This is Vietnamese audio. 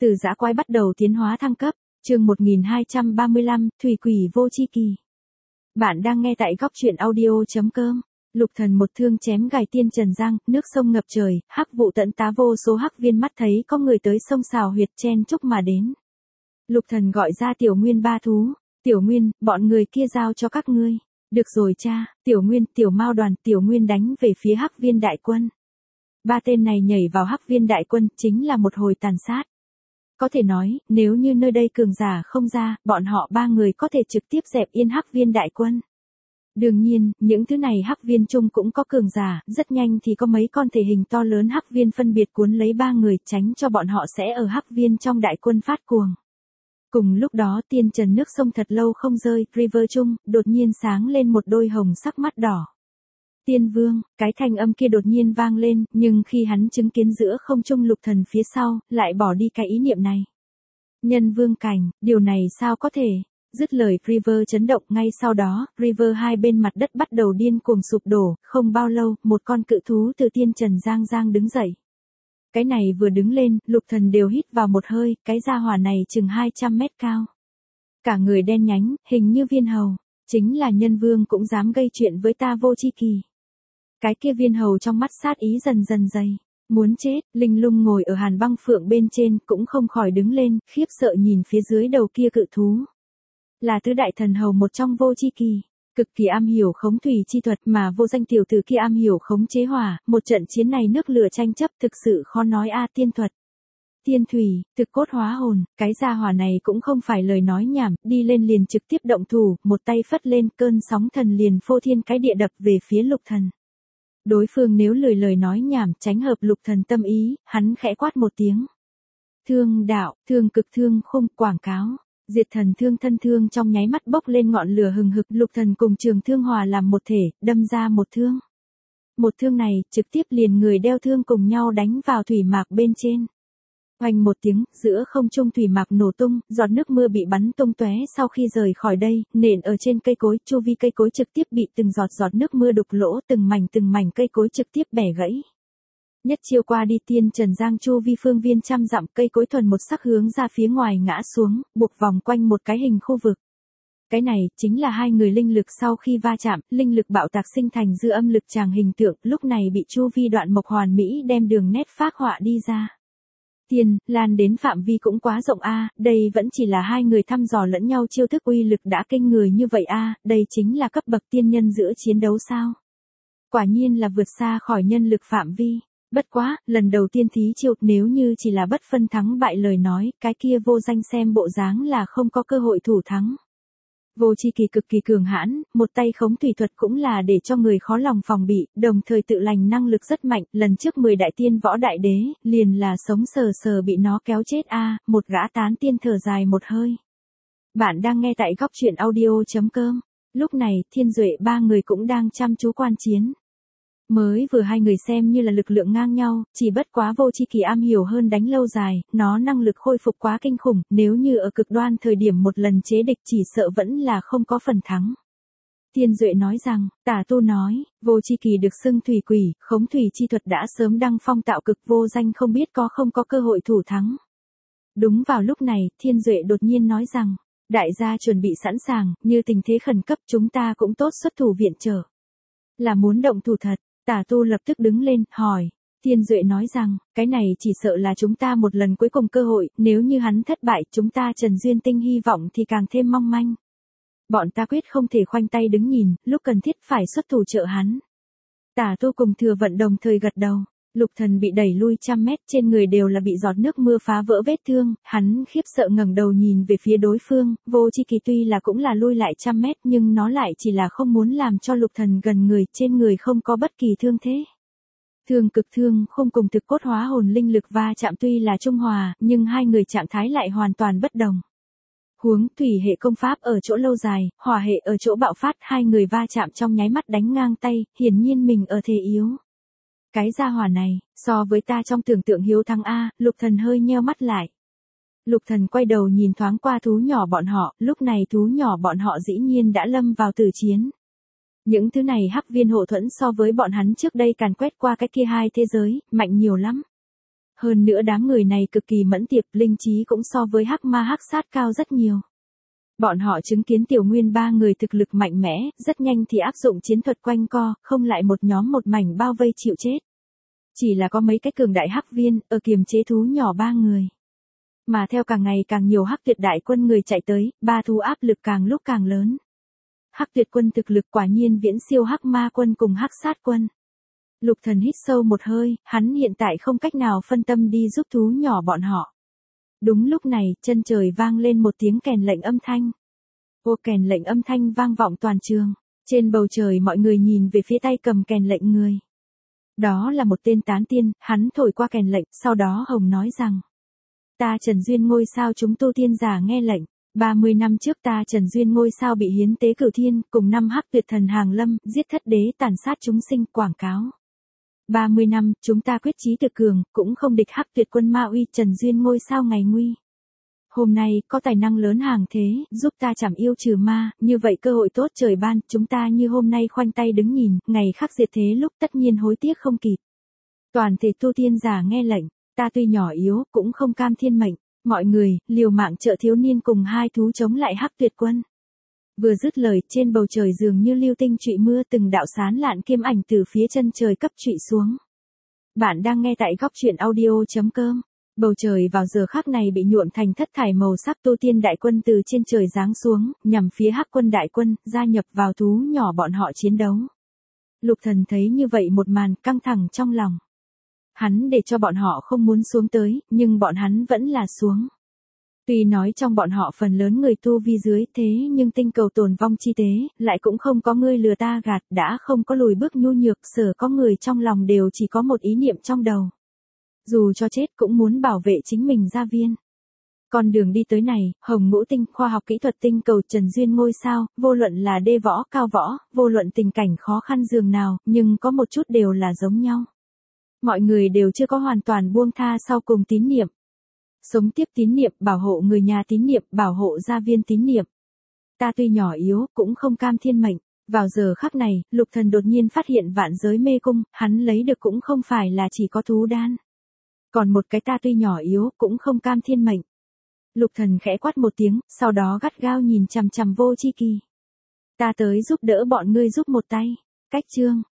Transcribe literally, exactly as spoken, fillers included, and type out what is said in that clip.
Từ dã quái bắt đầu tiến hóa thăng cấp, chương một nghìn hai trăm ba mươi lăm, Thủy quỷ vô chi kỳ. Bạn đang nghe tại góc truyện audio chấm com. Lục Thần một thương chém gài Tiên Trần Giang, nước sông ngập trời, hắc vụ tận tá vô số hắc viên mắt thấy có người tới sông xào huyệt chen chúc mà đến. Lục Thần gọi ra Tiểu Nguyên ba thú, Tiểu Nguyên, bọn người kia giao cho các ngươi. Được rồi cha, Tiểu Nguyên, Tiểu Mao đoàn, Tiểu Nguyên đánh về phía hắc viên đại quân. Ba tên này nhảy vào hắc viên đại quân chính là một hồi tàn sát. Có thể nói, nếu như nơi đây cường giả không ra, bọn họ ba người có thể trực tiếp dẹp yên hắc viên đại quân. Đương nhiên, những thứ này hắc viên chung cũng có cường giả, rất nhanh thì có mấy con thể hình to lớn hắc viên phân biệt cuốn lấy ba người tránh cho bọn họ sẽ ở hắc viên trong đại quân phát cuồng. Cùng lúc đó Tiên Trần nước sông thật lâu không rơi, River chung, đột nhiên sáng lên một đôi hồng sắc mắt đỏ. Tiên Vương, cái thanh âm kia đột nhiên vang lên, nhưng khi hắn chứng kiến giữa không trung Lục Thần phía sau, lại bỏ đi cái ý niệm này. Nhân vương cảnh, điều này sao có thể? Dứt lời River chấn động, ngay sau đó, River hai bên mặt đất bắt đầu điên cuồng sụp đổ, không bao lâu, một con cự thú từ Tiên Trần Giang Giang đứng dậy. Cái này vừa đứng lên, Lục Thần đều hít vào một hơi, cái gia hỏa này chừng hai trăm mét cao. Cả người đen nhánh, hình như viên hầu, chính là nhân vương cũng dám gây chuyện với ta vô chi kỳ. Cái kia viên hầu trong mắt sát ý dần dần dày, muốn chết, Linh Lung ngồi ở Hàn Băng Phượng bên trên cũng không khỏi đứng lên, khiếp sợ nhìn phía dưới đầu kia cự thú. Là tứ đại thần hầu một trong vô chi kỳ, cực kỳ am hiểu khống thủy chi thuật mà vô danh tiểu tử kia am hiểu khống chế hỏa, một trận chiến này nước lửa tranh chấp thực sự khó nói a tiên thuật. Tiên thủy, thực cốt hóa hồn, cái gia hỏa này cũng không phải lời nói nhảm, đi lên liền trực tiếp động thủ, một tay phất lên cơn sóng thần liền phô thiên cái địa đập về phía Lục Thần. Đối phương nếu lười lời nói nhảm tránh hợp Lục Thần tâm ý, hắn khẽ quát một tiếng. Thương đạo, thương cực thương khung, quảng cáo. Diệt thần thương thân thương trong nháy mắt bốc lên ngọn lửa hừng hực, Lục Thần cùng Trường Thương hòa làm một thể, đâm ra một thương. Một thương này, trực tiếp liền người đeo thương cùng nhau đánh vào thủy mạc bên trên. Oanh một tiếng, giữa không trung thủy mạc nổ tung, giọt nước mưa bị bắn tung tóe sau khi rời khỏi đây, nện ở trên cây cối, chu vi cây cối trực tiếp bị từng giọt giọt nước mưa đục lỗ, từng mảnh từng mảnh cây cối trực tiếp bẻ gãy. Nhất chiêu qua đi Tiên Trần Giang chu vi phương viên trăm dặm, cây cối thuần một sắc hướng ra phía ngoài ngã xuống, buộc vòng quanh một cái hình khu vực. Cái này chính là hai người linh lực sau khi va chạm, linh lực bạo tạc sinh thành dư âm lực tràng hình tượng, lúc này bị chu vi đoạn mộc hoàn mỹ đem đường nét phác họa đi ra. Tiên, lan đến phạm vi cũng quá rộng a, đây vẫn chỉ là hai người thăm dò lẫn nhau chiêu thức uy lực đã kinh người như vậy a, đây chính là cấp bậc tiên nhân giữa chiến đấu sao? Quả nhiên là vượt xa khỏi nhân lực phạm vi. Bất quá, lần đầu tiên thí chiêu, nếu như chỉ là bất phân thắng bại lời nói, cái kia vô danh xem bộ dáng là không có cơ hội thủ thắng. Vô chi kỳ cực kỳ cường hãn, một tay khống thủy thuật cũng là để cho người khó lòng phòng bị, đồng thời tự lành năng lực rất mạnh, lần trước mười đại tiên võ đại đế, liền là sống sờ sờ bị nó kéo chết a, một gã tán tiên thở dài một hơi. Bạn đang nghe tại góc truyện audio chấm com. Lúc này, Thiên Duệ ba người cũng đang chăm chú quan chiến. Mới vừa hai người xem như là lực lượng ngang nhau, chỉ bất quá vô chi kỳ am hiểu hơn đánh lâu dài, nó năng lực khôi phục quá kinh khủng, nếu như ở cực đoan thời điểm một lần chế địch chỉ sợ vẫn là không có phần thắng. Tiên Duệ nói rằng, Tả Tu nói, vô chi kỳ được xưng thủy quỷ, khống thủy chi thuật đã sớm đăng phong tạo cực, vô danh không biết có không có cơ hội thủ thắng. Đúng vào lúc này, Thiên Duệ đột nhiên nói rằng, đại gia chuẩn bị sẵn sàng, như tình thế khẩn cấp chúng ta cũng tốt xuất thủ viện trợ. Là muốn động thủ thật. Tả Tu lập tức đứng lên, hỏi. Thiên Duệ nói rằng, cái này chỉ sợ là chúng ta một lần cuối cùng cơ hội, nếu như hắn thất bại, chúng ta Trần Duyên Tinh hy vọng thì càng thêm mong manh. Bọn ta quyết không thể khoanh tay đứng nhìn, lúc cần thiết phải xuất thủ trợ hắn. Tả Tu cùng Thừa Vận đồng thời gật đầu. Lục Thần bị đẩy lui trăm mét, trên người đều là bị giọt nước mưa phá vỡ vết thương, hắn khiếp sợ ngẩng đầu nhìn về phía đối phương, vô chi kỳ tuy là cũng là lui lại trăm mét nhưng nó lại chỉ là không muốn làm cho Lục Thần gần người, trên người không có bất kỳ thương thế. Thương cực thương không cùng thực cốt hóa hồn linh lực va chạm tuy là trung hòa, nhưng hai người trạng thái lại hoàn toàn bất đồng. Huống thủy hệ công pháp ở chỗ lâu dài, hỏa hệ ở chỗ bạo phát, hai người va chạm trong nháy mắt đánh ngang tay, hiển nhiên mình ở thế yếu. Cái gia hỏa này, so với ta trong tưởng tượng hiếu thắng A, Lục Thần hơi nheo mắt lại. Lục Thần quay đầu nhìn thoáng qua thú nhỏ bọn họ, lúc này thú nhỏ bọn họ dĩ nhiên đã lâm vào tử chiến. Những thứ này hắc viên hộ thuẫn so với bọn hắn trước đây càn quét qua cái kia hai thế giới, mạnh nhiều lắm. Hơn nữa đám người này cực kỳ mẫn tiệp, linh trí cũng so với hắc ma hắc sát cao rất nhiều. Bọn họ chứng kiến Tiểu Nguyên ba người thực lực mạnh mẽ, rất nhanh thì áp dụng chiến thuật quanh co, không lại một nhóm một mảnh bao vây chịu chết. Chỉ là có mấy cái cường đại hắc viên, ở kiềm chế thú nhỏ ba người. Mà theo càng ngày càng nhiều hắc tuyệt đại quân người chạy tới, ba thú áp lực càng lúc càng lớn. Hắc tuyệt quân thực lực quả nhiên viễn siêu hắc ma quân cùng hắc sát quân. Lục Thần hít sâu một hơi, hắn hiện tại không cách nào phân tâm đi giúp thú nhỏ bọn họ. Đúng lúc này, chân trời vang lên một tiếng kèn lệnh âm thanh. Ô kèn lệnh âm thanh vang vọng toàn trường. Trên bầu trời mọi người nhìn về phía tay cầm kèn lệnh người. Đó là một tên tán tiên, hắn thổi qua kèn lệnh, sau đó Hồng nói rằng. Ta Trần Duyên ngôi sao chúng tu tiên giả nghe lệnh. ba mươi năm trước ta Trần Duyên ngôi sao bị hiến tế cửu thiên, cùng năm hắc tuyệt thần hàng lâm, giết thất đế tàn sát chúng sinh, quảng cáo. ba mươi năm, chúng ta quyết chí tự cường, cũng không địch hắc tuyệt quân ma uy, Trần Duyên ngôi sao ngày nguy. Hôm nay, có tài năng lớn hàng thế, giúp ta chảm yêu trừ ma, như vậy cơ hội tốt trời ban, chúng ta như hôm nay khoanh tay đứng nhìn, ngày khắc diệt thế lúc tất nhiên hối tiếc không kịp. Toàn thể tu tiên giả nghe lệnh, ta tuy nhỏ yếu, cũng không cam thiên mệnh, mọi người, liều mạng trợ thiếu niên cùng hai thú chống lại hắc tuyệt quân. Vừa dứt lời, trên bầu trời dường như lưu tinh trụy mưa, từng đạo sán lạn kiếm ảnh từ phía chân trời cấp trụy xuống. Bạn đang nghe tại góc truyện audio chấm com. Bầu trời vào giờ khắc này bị nhuộm thành thất thải màu sắc, tu tiên đại quân từ trên trời giáng xuống, nhằm phía hắc quân đại quân, gia nhập vào thú nhỏ bọn họ chiến đấu. Lục Thần thấy như vậy một màn, căng thẳng trong lòng. Hắn để cho bọn họ không muốn xuống tới, nhưng bọn hắn vẫn là xuống. Tuy nói trong bọn họ phần lớn người tu vi dưới thế, nhưng tinh cầu tồn vong chi tế, lại cũng không có ngươi lừa ta gạt, đã không có lùi bước nhu nhược, sở có người trong lòng đều chỉ có một ý niệm trong đầu. Dù cho chết cũng muốn bảo vệ chính mình gia viên. Con đường đi tới này, Hồng Ngũ Tinh, khoa học kỹ thuật tinh cầu Trần Duyên ngôi sao, vô luận là đê võ, cao võ, vô luận tình cảnh khó khăn dường nào, nhưng có một chút đều là giống nhau. Mọi người đều chưa có hoàn toàn buông tha sau cùng tín niệm. Sống tiếp tín niệm, bảo hộ người nhà tín niệm, bảo hộ gia viên tín niệm. Ta tuy nhỏ yếu, cũng không cam thiên mệnh. Vào giờ khắc này, Lục Thần đột nhiên phát hiện vạn giới mê cung, hắn lấy được cũng không phải là chỉ có thú đan. Còn một cái ta tuy nhỏ yếu, cũng không cam thiên mệnh. Lục Thần khẽ quát một tiếng, sau đó gắt gao nhìn chằm chằm Vô Chi Kỳ. Ta tới giúp đỡ bọn ngươi giúp một tay. Cách chương.